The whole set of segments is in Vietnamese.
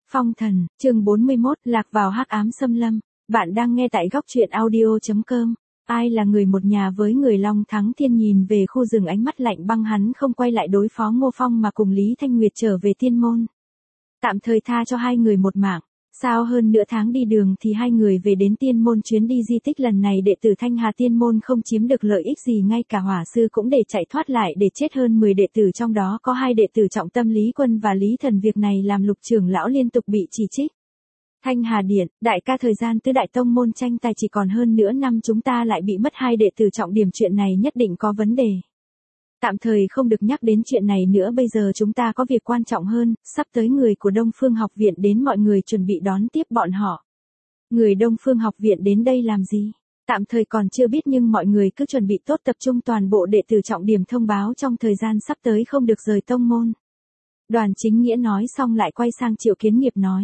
Phong thần, chương 41, lạc vào hắc ám xâm lâm. Bạn đang nghe tại góc truyện audio.com. Ai là người một nhà với người Long Thắng Thiên nhìn về khu rừng, ánh mắt lạnh băng, hắn không quay lại đối phó Ngô Phong mà cùng Lý Thanh Nguyệt trở về Tiên Môn. Tạm thời tha cho hai người một mạng. Sau hơn nửa tháng đi đường thì hai người về đến Tiên Môn. Chuyến đi di tích lần này đệ tử Thanh Hà Tiên Môn không chiếm được lợi ích gì, ngay cả hỏa sư cũng để chạy thoát lại để chết hơn 10 đệ tử, trong đó có 2 đệ tử trọng tâm Lý Quân và Lý Thần. Việc này làm Lục trưởng lão liên tục bị chỉ trích. Thanh Hà Điện, đại ca, thời gian tứ đại tông môn tranh tài chỉ còn hơn nửa năm, chúng ta lại bị mất 2 đệ tử trọng điểm, chuyện này nhất định có vấn đề. Tạm thời không được nhắc đến chuyện này nữa, bây giờ chúng ta có việc quan trọng hơn, sắp tới người của Đông Phương học viện đến, mọi người chuẩn bị đón tiếp bọn họ. Người Đông Phương học viện đến đây làm gì? Tạm thời còn chưa biết, nhưng mọi người cứ chuẩn bị tốt, tập trung toàn bộ đệ tử trọng điểm, thông báo trong thời gian sắp tới không được rời tông môn. Đoàn Chính Nghĩa nói xong lại quay sang Triệu Kiến Nghiệp nói.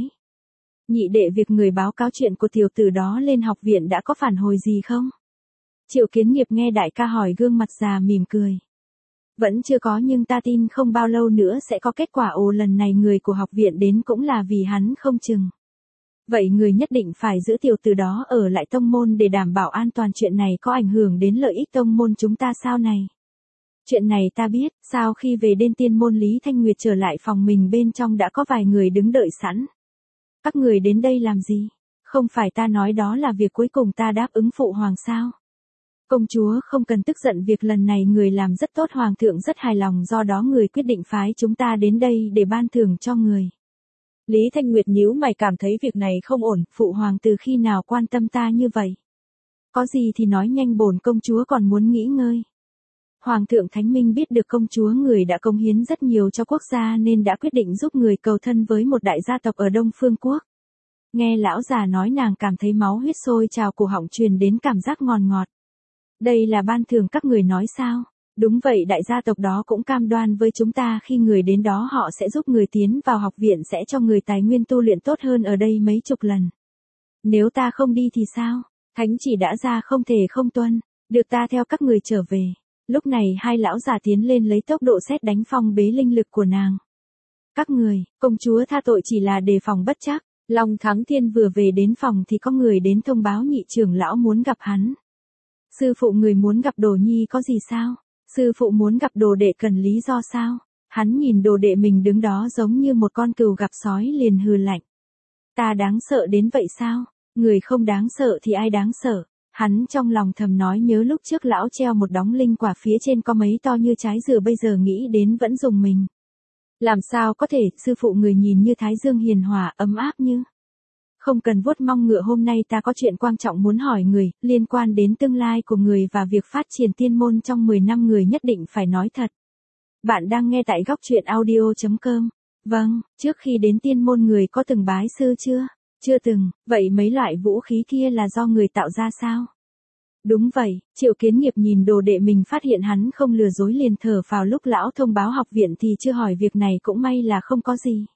Nhị đệ, việc người báo cáo chuyện của tiểu tử đó lên học viện đã có phản hồi gì không? Triệu Kiến Nghiệp nghe đại ca hỏi, gương mặt già mỉm cười. Vẫn chưa có, nhưng ta tin không bao lâu nữa sẽ có kết quả. Ồ, lần này người của học viện đến cũng là vì hắn không chừng. Vậy người nhất định phải giữ tiểu tử đó ở lại tông môn để đảm bảo an toàn, chuyện này có ảnh hưởng đến lợi ích tông môn chúng ta sao này? Chuyện này ta biết. Sau khi về đến Tiên Môn, Lý Thanh Nguyệt trở lại phòng mình, bên trong đã có vài người đứng đợi sẵn. Các người đến đây làm gì? Không phải ta nói đó là việc cuối cùng ta đáp ứng phụ hoàng sao? Công chúa không cần tức giận, việc lần này người làm rất tốt, hoàng thượng rất hài lòng, do đó người quyết định phái chúng ta đến đây để ban thưởng cho người. Lý Thanh Nguyệt nhíu mày, cảm thấy việc này không ổn. Phụ hoàng từ khi nào quan tâm ta như vậy? Có gì thì nói nhanh, bổn công chúa còn muốn nghỉ ngơi. Hoàng thượng Thánh Minh biết được công chúa người đã cống hiến rất nhiều cho quốc gia nên đã quyết định giúp người cầu thân với một đại gia tộc ở Đông Phương Quốc. Nghe lão già nói, nàng cảm thấy máu huyết sôi trào cổ họng, truyền đến cảm giác ngọt ngọt. Đây là ban thưởng các người nói sao? Đúng vậy, đại gia tộc đó cũng cam đoan với chúng ta, khi người đến đó họ sẽ giúp người tiến vào học viện, sẽ cho người tài nguyên tu luyện tốt hơn ở đây mấy chục lần. Nếu ta không đi thì sao? Thánh chỉ đã ra, không thể không tuân. Được, ta theo các người trở về. Lúc này hai lão già tiến lên lấy tốc độ sét đánh phong bế linh lực của nàng. Các người, công chúa tha tội, chỉ là đề phòng bất trắc. Long Thắng Thiên vừa về đến phòng thì có người đến thông báo nhị trưởng lão muốn gặp hắn. Sư phụ, người muốn gặp đồ nhi có gì sao? Sư phụ muốn gặp đồ đệ cần lý do sao? Hắn nhìn đồ đệ mình đứng đó giống như một con cừu gặp sói, liền hừ lạnh. Ta đáng sợ đến vậy sao? Người không đáng sợ thì ai đáng sợ? Hắn trong lòng thầm nói, nhớ lúc trước lão treo một đống linh quả, phía trên có mấy to như trái dừa, bây giờ nghĩ đến vẫn rùng mình. Làm sao có thể? Sư phụ người nhìn như thái dương hiền hòa, ấm áp như. Không cần vuốt mông ngựa, hôm nay ta có chuyện quan trọng muốn hỏi người, liên quan đến tương lai của người và việc phát triển Tiên Môn trong 10 năm, người nhất định phải nói thật. Bạn đang nghe tại góc truyện audio.com. Vâng, trước khi đến Tiên Môn người có từng bái sư chưa? Chưa từng. Vậy mấy loại vũ khí kia là do người tạo ra sao? Đúng vậy. Triệu Kiến Nghiệp nhìn đồ đệ mình, phát hiện hắn không lừa dối, liền thở phào. Lúc lão thông báo học viện thì chưa hỏi việc này, cũng may là không có gì.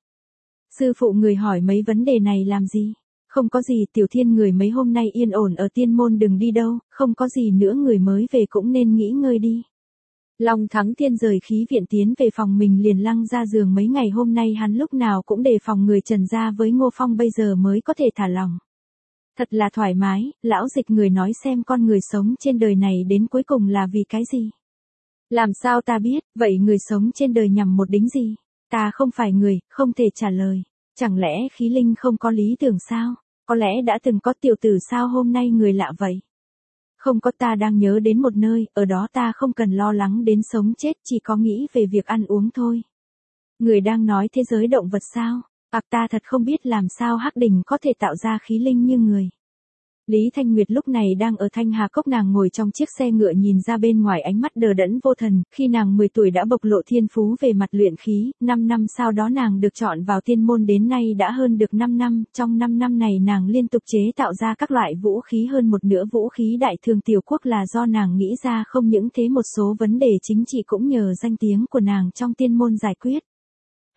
Sư phụ, người hỏi mấy vấn đề này làm gì? Không có gì, Tiểu Thiên, người mấy hôm nay yên ổn ở Tiên Môn, đừng đi đâu. Không có gì nữa, người mới về cũng nên nghỉ ngơi đi. Long Thắng Thiên rời khí viện tiến về phòng mình, liền lăn ra giường. Mấy ngày hôm nay hắn lúc nào cũng đề phòng người Trần gia với Ngô Phong, bây giờ mới có thể thả lòng. Thật là thoải mái. Lão Dịch, người nói xem, con người sống trên đời này đến cuối cùng là vì cái gì? Làm sao ta biết? Vậy người sống trên đời nhằm mục đích gì? Ta không phải người, không thể trả lời. Chẳng lẽ khí linh không có lý tưởng sao? Có lẽ đã từng có, tiểu tử sao hôm nay người lạ vậy? Không có, ta đang nhớ đến một nơi, ở đó ta không cần lo lắng đến sống chết, chỉ có nghĩ về việc ăn uống thôi. Người đang nói thế giới động vật sao? Ta thật không biết làm sao Hắc Đình có thể tạo ra khí linh như người. Lý Thanh Nguyệt lúc này đang ở Thanh Hà Cốc, nàng ngồi trong chiếc xe ngựa nhìn ra bên ngoài, ánh mắt đờ đẫn vô thần. Khi nàng 10 tuổi đã bộc lộ thiên phú về mặt luyện khí, 5 năm sau đó nàng được chọn vào Tiên Môn, đến nay đã hơn được 5 năm, trong 5 năm này nàng liên tục chế tạo ra các loại vũ khí, hơn một nửa vũ khí đại thương tiểu quốc là do nàng nghĩ ra, không những thế một số vấn đề chính trị cũng nhờ danh tiếng của nàng trong Tiên Môn giải quyết.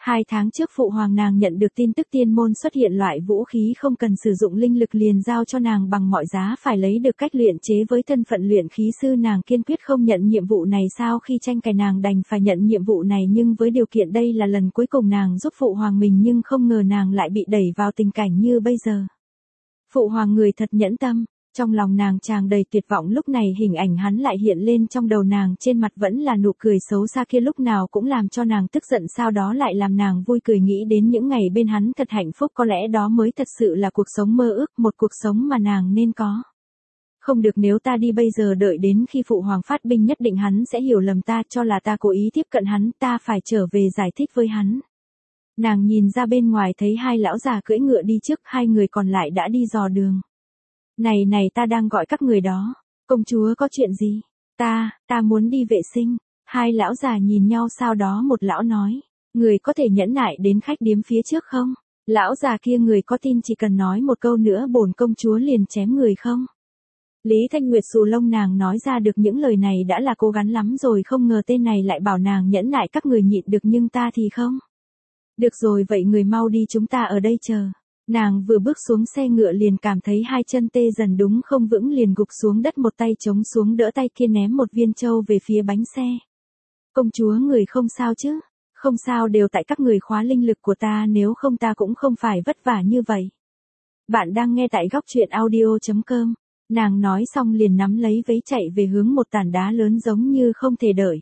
2 tháng trước phụ hoàng nàng nhận được tin tức tiên môn xuất hiện loại vũ khí không cần sử dụng linh lực liền giao cho nàng bằng mọi giá phải lấy được cách luyện chế với thân phận luyện khí sư, nàng kiên quyết không nhận nhiệm vụ này. Sau khi tranh cãi nàng đành phải nhận nhiệm vụ này, nhưng với điều kiện đây là lần cuối cùng nàng giúp phụ hoàng mình, nhưng không ngờ nàng lại bị đẩy vào tình cảnh như bây giờ. Phụ hoàng người thật nhẫn tâm. Trong lòng nàng tràn đầy tuyệt vọng, lúc này hình ảnh hắn lại hiện lên trong đầu nàng, trên mặt vẫn là nụ cười xấu xa kia lúc nào cũng làm cho nàng tức giận, sau đó lại làm nàng vui cười, nghĩ đến những ngày bên hắn thật hạnh phúc, có lẽ đó mới thật sự là cuộc sống mơ ước, một cuộc sống mà nàng nên có. Không được, nếu ta đi bây giờ đợi đến khi phụ hoàng phát binh nhất định hắn sẽ hiểu lầm ta, cho là ta cố ý tiếp cận hắn, ta phải trở về giải thích với hắn. Nàng nhìn ra bên ngoài thấy 2 lão già cưỡi ngựa đi trước, 2 người còn lại đã đi dò đường. Này ta đang gọi các người đó. Công chúa có chuyện gì? Ta muốn đi vệ sinh. 2 lão già nhìn nhau, sau đó một lão nói. Người có thể nhẫn nại đến khách điếm phía trước không? Lão già kia, người có tin chỉ cần nói một câu nữa bổn công chúa liền chém người không? Lý Thanh Nguyệt xù lông, nàng nói ra được những lời này đã là cố gắng lắm rồi, không ngờ tên này lại bảo nàng nhẫn nại, các người nhịn được nhưng ta thì không. Được rồi, vậy người mau đi, chúng ta ở đây chờ. Nàng vừa bước xuống xe ngựa liền cảm thấy 2 chân tê dần đúng không vững, liền gục xuống đất, một tay chống xuống đỡ tay kia, ném một viên châu về phía bánh xe. Công chúa, người không sao chứ? Không sao, đều tại các người khóa linh lực của ta, nếu không ta cũng không phải vất vả như vậy. Bạn đang nghe tại góc truyện audio.com. Nàng nói xong liền nắm lấy vế chạy về hướng một tảng đá lớn giống như không thể đợi.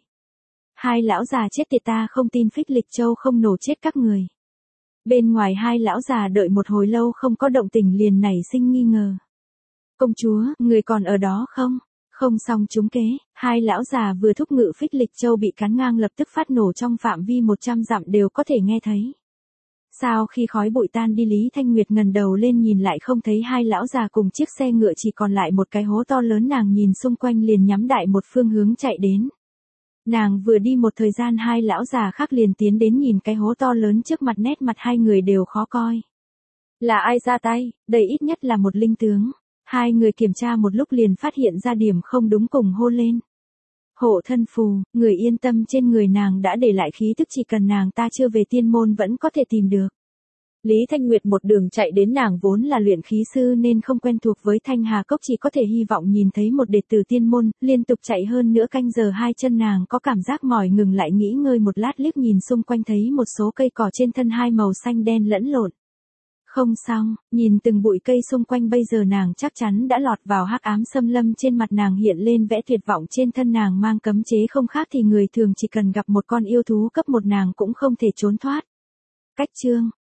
2 lão già chết tiệt, ta không tin phích lịch châu không nổ chết các người. Bên ngoài 2 lão già đợi một hồi lâu không có động tĩnh liền nảy sinh nghi ngờ. Công chúa, người còn ở đó không? Không xong trúng kế. 2 lão già vừa thúc ngự phích lịch châu bị cắn ngang, lập tức phát nổ trong phạm vi 100 dặm đều có thể nghe thấy. Sau khi khói bụi tan đi, Lý Thanh Nguyệt ngẩng đầu lên nhìn lại không thấy 2 lão già cùng chiếc xe ngựa, chỉ còn lại một cái hố to lớn. Nàng nhìn xung quanh liền nhắm đại một phương hướng chạy đến. Nàng vừa đi một thời gian, 2 lão già khác liền tiến đến nhìn cái hố to lớn trước mặt, nét mặt 2 người đều khó coi. Là ai ra tay? Đây ít nhất là một linh tướng. 2 người kiểm tra một lúc liền phát hiện ra điểm không đúng, cùng hô lên. Hộ thân phù, người yên tâm, trên người nàng đã để lại khí tức, chỉ cần nàng ta chưa về tiên môn vẫn có thể tìm được. Lý Thanh Nguyệt một đường chạy đến, nàng vốn là luyện khí sư nên không quen thuộc với Thanh Hà Cốc, chỉ có thể hy vọng nhìn thấy một đệ tử tiên môn, liên tục chạy hơn nửa canh giờ, 2 chân nàng có cảm giác mỏi, ngừng lại nghỉ ngơi một lát, liếc nhìn xung quanh thấy một số cây cỏ trên thân 2 màu xanh đen lẫn lộn. Không xong, nhìn từng bụi cây xung quanh, bây giờ nàng chắc chắn đã lọt vào hắc ám xâm lâm, trên mặt nàng hiện lên vẻ tuyệt vọng, trên thân nàng mang cấm chế, không khác thì người thường chỉ cần gặp một con yêu thú cấp 1 nàng cũng không thể trốn thoát. Cách chương